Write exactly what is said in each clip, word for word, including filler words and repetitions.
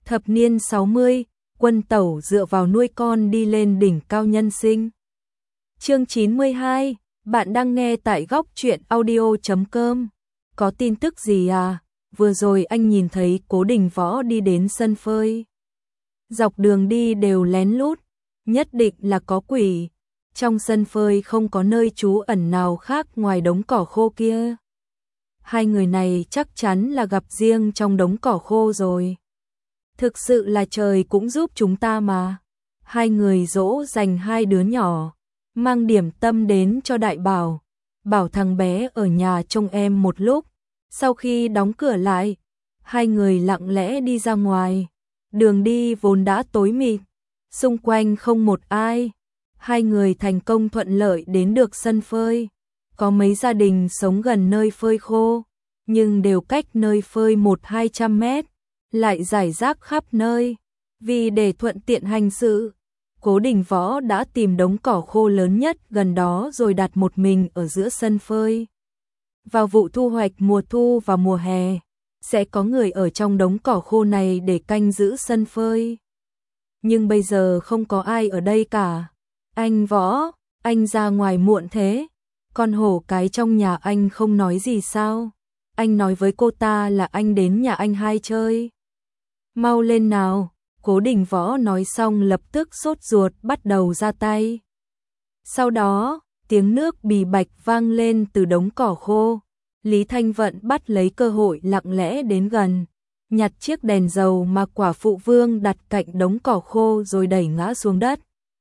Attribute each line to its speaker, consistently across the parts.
Speaker 1: Thập niên sáu mươi, Quân Tẩu dựa vào nuôi con đi lên đỉnh cao nhân sinh. Chương chín mươi hai, bạn đang nghe tại góc truyện audio chấm com. Có tin tức gì à? Vừa rồi anh nhìn thấy Cố Đình Võ đi đến sân phơi. Dọc đường đi đều lén lút, nhất định là có quỷ. Trong sân phơi không có nơi trú ẩn nào khác ngoài đống cỏ khô kia. Hai người này chắc chắn là gặp riêng trong đống cỏ khô rồi. Thực sự là trời cũng giúp chúng ta mà. Hai người dỗ dành hai đứa nhỏ, mang điểm tâm đến cho Đại Bảo, bảo thằng bé ở nhà trông em một lúc. Sau khi đóng cửa lại, hai người lặng lẽ đi ra ngoài. Đường đi vốn đã tối mịt, xung quanh không một ai. Hai người thành công thuận lợi đến được sân phơi. Có mấy gia đình sống gần nơi phơi khô, nhưng đều cách nơi phơi một hai trăm mét, lại rải rác khắp nơi. Vì để thuận tiện hành sự, Cố Đình Võ đã tìm đống cỏ khô lớn nhất gần đó rồi đặt một mình ở giữa sân phơi. Vào vụ thu hoạch mùa thu và mùa hè, sẽ có người ở trong đống cỏ khô này để canh giữ sân phơi. Nhưng bây giờ không có ai ở đây cả. Anh Võ, anh ra ngoài muộn thế. Con hổ cái trong nhà anh không nói gì sao? Anh nói với cô ta là anh đến nhà anh hai chơi. Mau lên nào. Cố Đình Võ nói xong lập tức sốt ruột bắt đầu ra tay. Sau đó, tiếng nước bì bạch vang lên từ đống cỏ khô. Lý Thanh Vận bắt lấy cơ hội lặng lẽ đến gần, nhặt chiếc đèn dầu mà quả phụ vương đặt cạnh đống cỏ khô rồi đẩy ngã xuống đất.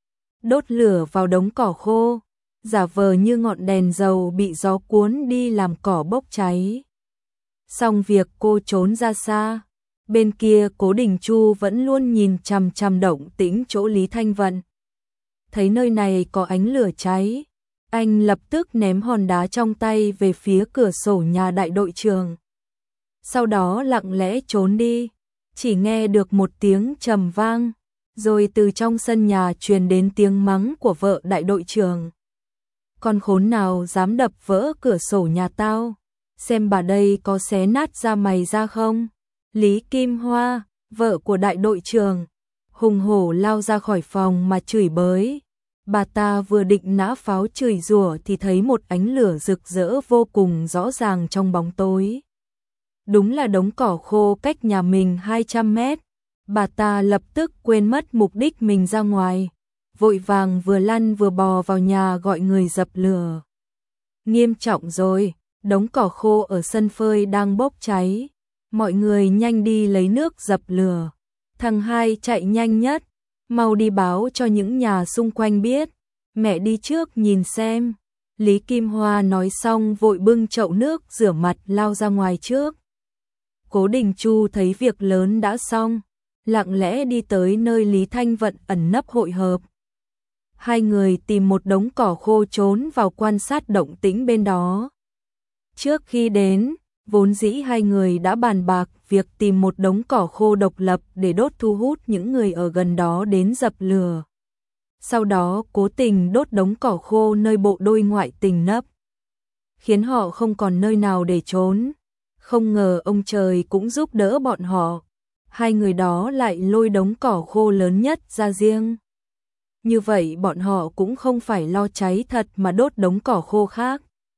Speaker 1: Đốt lửa vào đống cỏ khô, giả vờ như ngọn đèn dầu bị gió cuốn đi làm cỏ bốc cháy. Xong việc cô trốn ra xa. Bên kia Cố Đình Chu vẫn luôn nhìn chằm chằm động tĩnh chỗ Lý Thanh Vận. Thấy nơi này có ánh lửa cháy, anh lập tức ném hòn đá trong tay về phía cửa sổ nhà đại đội trưởng. Sau đó lặng lẽ trốn đi, chỉ nghe được một tiếng trầm vang, rồi từ trong sân nhà truyền đến tiếng mắng của vợ đại đội trưởng. Con khốn nào dám đập vỡ cửa sổ nhà tao, xem bà đây có xé nát da mày ra không? Lý Kim Hoa, vợ của đại đội trưởng, hùng hổ lao ra khỏi phòng mà chửi bới. Bà ta vừa định nã pháo chửi rủa thì thấy một ánh lửa rực rỡ vô cùng rõ ràng trong bóng tối. Đúng là đống cỏ khô cách nhà mình hai trăm mét. Bà ta lập tức quên mất mục đích mình ra ngoài, vội vàng vừa lăn vừa bò vào nhà gọi người dập lửa. Nghiêm trọng rồi, đống cỏ khô ở sân phơi đang bốc cháy. Mọi người nhanh đi lấy nước dập lửa. Thằng hai chạy nhanh nhất, mau đi báo cho những nhà xung quanh biết. Mẹ đi trước nhìn xem. Lý Kim Hoa nói xong vội bưng chậu nước rửa mặt lao ra ngoài trước. Cố Đình Chu thấy việc lớn đã xong, lặng lẽ đi tới nơi Lý Thanh Vận ẩn nấp hội hợp. Hai người tìm một đống cỏ khô trốn vào quan sát động tĩnh bên đó. Trước khi đến, vốn dĩ hai người đã bàn bạc việc tìm một đống cỏ khô độc lập để đốt thu hút những người ở gần đó đến dập lửa. Sau đó cố tình đốt đống cỏ khô nơi bộ đôi ngoại tình nấp, khiến họ không còn nơi nào để trốn. Không ngờ ông trời cũng giúp đỡ bọn họ. Hai người đó lại lôi đống cỏ khô lớn nhất ra riêng. Như vậy bọn họ cũng không phải lo cháy thật mà đốt đống cỏ khô khác.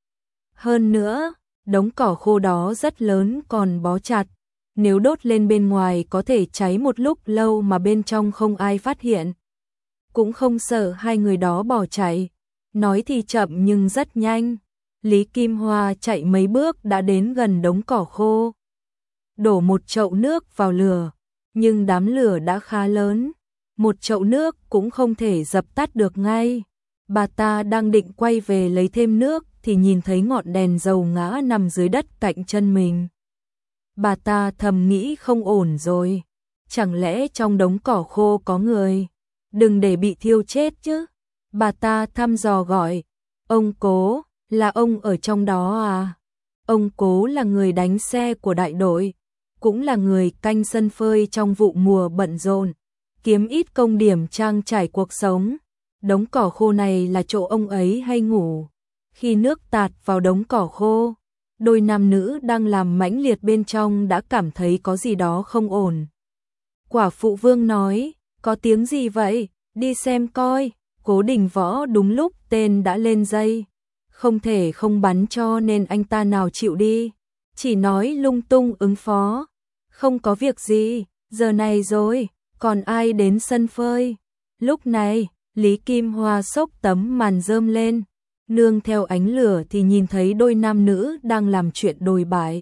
Speaker 1: Hơn nữa, đống cỏ khô đó rất lớn còn bó chặt. Nếu đốt lên bên ngoài có thể cháy một lúc lâu mà bên trong không ai phát hiện. Cũng không sợ hai người đó bỏ chạy. Nói thì chậm nhưng rất nhanh. Lý Kim Hoa chạy mấy bước đã đến gần đống cỏ khô. Đổ một chậu nước vào lửa, nhưng đám lửa đã khá lớn. Một chậu nước cũng không thể dập tắt được ngay. Bà ta đang định quay về lấy thêm nước thì nhìn thấy ngọn đèn dầu ngã nằm dưới đất cạnh chân mình. Bà ta thầm nghĩ không ổn rồi. Chẳng lẽ trong đống cỏ khô có người? Đừng để bị thiêu chết chứ. Bà ta thăm dò gọi. Ông Cố, là ông ở trong đó à? Ông Cố là người đánh xe của đại đội, cũng là người canh sân phơi trong vụ mùa bận rộn, kiếm ít công điểm trang trải cuộc sống. Đống cỏ khô này là chỗ ông ấy hay ngủ. Khi nước tạt vào đống cỏ khô, đôi nam nữ đang làm mãnh liệt bên trong đã cảm thấy có gì đó không ổn. Quả phụ Vương nói, có tiếng gì vậy, đi xem coi. Cố Đình Võ đúng lúc tên đã lên dây, không thể không bắn cho nên anh ta nào chịu đi, chỉ nói lung tung ứng phó. Không có việc gì, giờ này rồi, còn ai đến sân phơi. Lúc này, Lý Kim Hoa xốc tấm màn rơm lên, nương theo ánh lửa thì nhìn thấy đôi nam nữ đang làm chuyện đồi bại.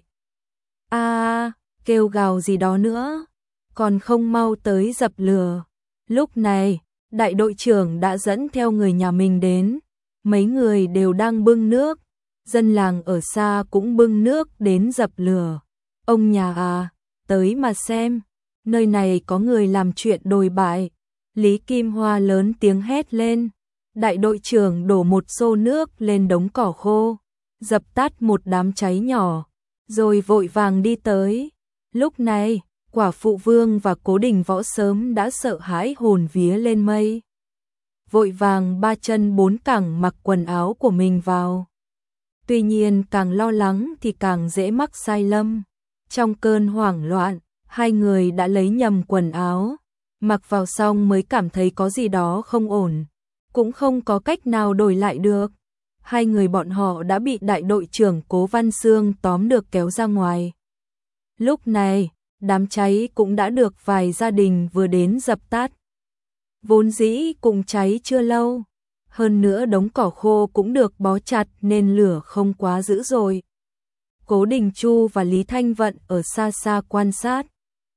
Speaker 1: A, à, kêu gào gì đó nữa, còn không mau tới dập lửa. Lúc này, đại đội trưởng đã dẫn theo người nhà mình đến, mấy người đều đang bưng nước, dân làng ở xa cũng bưng nước đến dập lửa. Ông nhà à, tới mà xem, nơi này có người làm chuyện đồi bại. Lý Kim Hoa lớn tiếng hét lên, đại đội trưởng đổ một xô nước lên đống cỏ khô, dập tắt một đám cháy nhỏ, rồi vội vàng đi tới. Lúc này, Quả phụ Vương và Cố Đình Võ sớm đã sợ hãi hồn vía lên mây. Vội vàng ba chân bốn cẳng mặc quần áo của mình vào. Tuy nhiên càng lo lắng thì càng dễ mắc sai lầm. Trong cơn hoảng loạn, hai người đã lấy nhầm quần áo, mặc vào xong mới cảm thấy có gì đó không ổn, cũng không có cách nào đổi lại được. Hai người bọn họ đã bị đại đội trưởng Cố Văn Xương tóm được kéo ra ngoài. Lúc này, đám cháy cũng đã được vài gia đình vừa đến dập tắt. Vốn dĩ cùng cháy chưa lâu, hơn nữa đống cỏ khô cũng được bó chặt nên lửa không quá dữ dội. Cố Đình Chu và Lý Thanh Vận ở xa xa quan sát,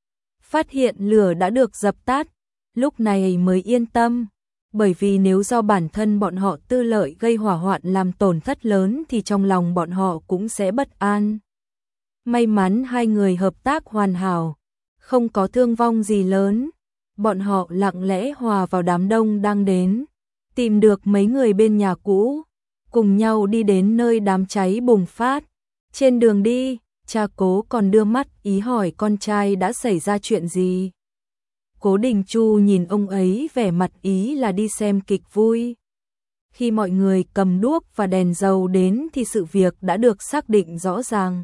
Speaker 1: phát hiện lửa đã được dập tắt, lúc này mới yên tâm, bởi vì nếu do bản thân bọn họ tư lợi gây hỏa hoạn làm tổn thất lớn thì trong lòng bọn họ cũng sẽ bất an. May mắn hai người hợp tác hoàn hảo, không có thương vong gì lớn. Bọn họ lặng lẽ hòa vào đám đông đang đến, tìm được mấy người bên nhà cũ, cùng nhau đi đến nơi đám cháy bùng phát. Trên đường đi, cha Cố còn đưa mắt ý hỏi con trai đã xảy ra chuyện gì. Cố Đình Chu nhìn ông ấy vẻ mặt ý là đi xem kịch vui. Khi mọi người cầm đuốc và đèn dầu đến thì sự việc đã được xác định rõ ràng.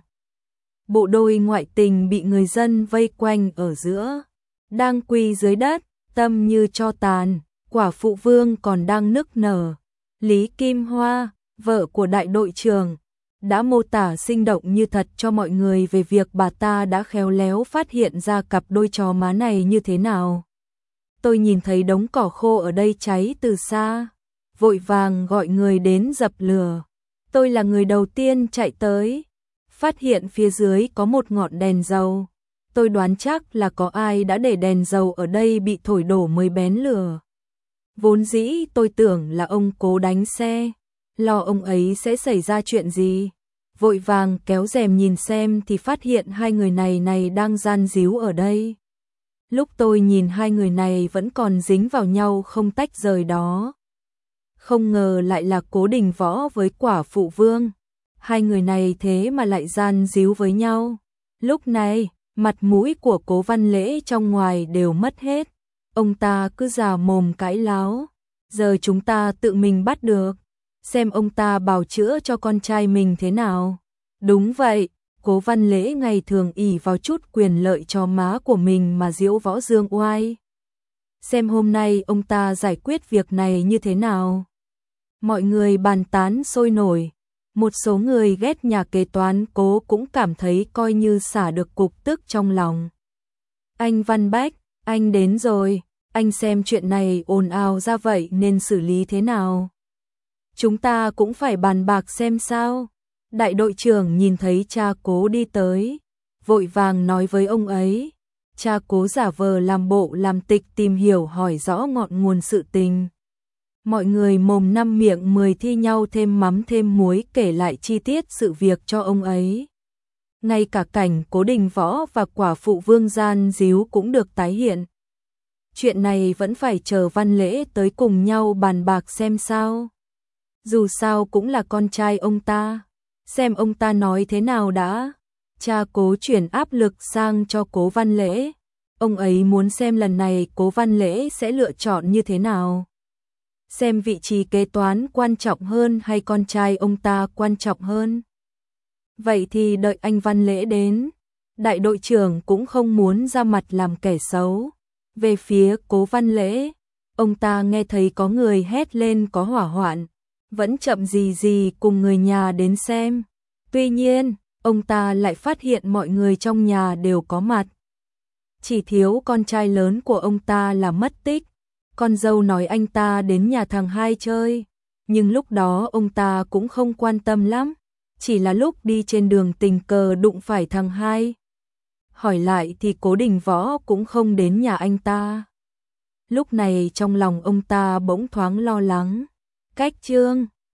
Speaker 1: Bộ đôi ngoại tình bị người dân vây quanh ở giữa, đang quỳ dưới đất, tâm như tro tàn. Quả phụ Vương còn đang nức nở. Lý Kim Hoa, vợ của đại đội trưởng, đã mô tả sinh động như thật cho mọi người về việc bà ta đã khéo léo phát hiện ra cặp đôi chó má này như thế nào. Tôi nhìn thấy đống cỏ khô ở đây cháy từ xa, vội vàng gọi người đến dập lửa. Tôi là người đầu tiên chạy tới, phát hiện phía dưới có một ngọn đèn dầu. Tôi đoán chắc là có ai đã để đèn dầu ở đây bị thổi đổ mới bén lửa. Vốn dĩ tôi tưởng là ông Cố đánh xe, lo ông ấy sẽ xảy ra chuyện gì. Vội vàng kéo rèm nhìn xem thì phát hiện hai người này này đang gian díu ở đây. Lúc tôi nhìn hai người này vẫn còn dính vào nhau không tách rời đó. Không ngờ lại là Cố Đình Võ với Quả phụ Vương. Hai người này thế mà lại gian díu với nhau. Lúc này, mặt mũi của Cố Văn Lễ trong ngoài đều mất hết. Ông ta cứ già mồm cãi láo. Giờ chúng ta tự mình bắt được, xem ông ta bào chữa cho con trai mình thế nào. Đúng vậy, Cố Văn Lễ ngày thường ỷ vào chút quyền lợi cho má của mình mà diễu võ dương oai. Xem hôm nay ông ta giải quyết việc này như thế nào. Mọi người bàn tán sôi nổi. Một số người ghét nhà kế toán Cố cũng cảm thấy coi như xả được cục tức trong lòng. Anh Văn Bách, anh đến rồi, anh xem chuyện này ồn ào ra vậy nên xử lý thế nào? Chúng ta cũng phải bàn bạc xem sao. Đại đội trưởng nhìn thấy cha Cố đi tới, vội vàng nói với ông ấy. Cha Cố giả vờ làm bộ làm tịch tìm hiểu hỏi rõ ngọn nguồn sự tình. Mọi người mồm năm miệng mười thi nhau thêm mắm thêm muối kể lại chi tiết sự việc cho ông ấy. Ngay cả cảnh Cố Đình Võ và Quả phụ Vương gian díu cũng được tái hiện. Chuyện này vẫn phải chờ Văn Lễ tới cùng nhau bàn bạc xem sao. Dù sao cũng là con trai ông ta, xem ông ta nói thế nào đã. Cha Cố chuyển áp lực sang cho Cố Văn Lễ. Ông ấy muốn xem lần này Cố Văn Lễ sẽ lựa chọn như thế nào. Xem vị trí kế toán quan trọng hơn hay con trai ông ta quan trọng hơn. Vậy thì đợi anh Văn Lễ đến. Đại đội trưởng cũng không muốn ra mặt làm kẻ xấu. Về phía Cố Văn Lễ, ông ta nghe thấy có người hét lên có hỏa hoạn, vẫn chậm gì gì cùng người nhà đến xem. Tuy nhiên, ông ta lại phát hiện mọi người trong nhà đều có mặt. Chỉ thiếu con trai lớn của ông ta là mất tích. Con dâu nói anh ta đến nhà thằng hai chơi, nhưng lúc đó ông ta cũng không quan tâm lắm, chỉ là lúc đi trên đường tình cờ đụng phải thằng hai. Hỏi lại thì Cố Đình Võ cũng không đến nhà anh ta. Lúc này trong lòng ông ta bỗng thoáng lo lắng. Cách Trương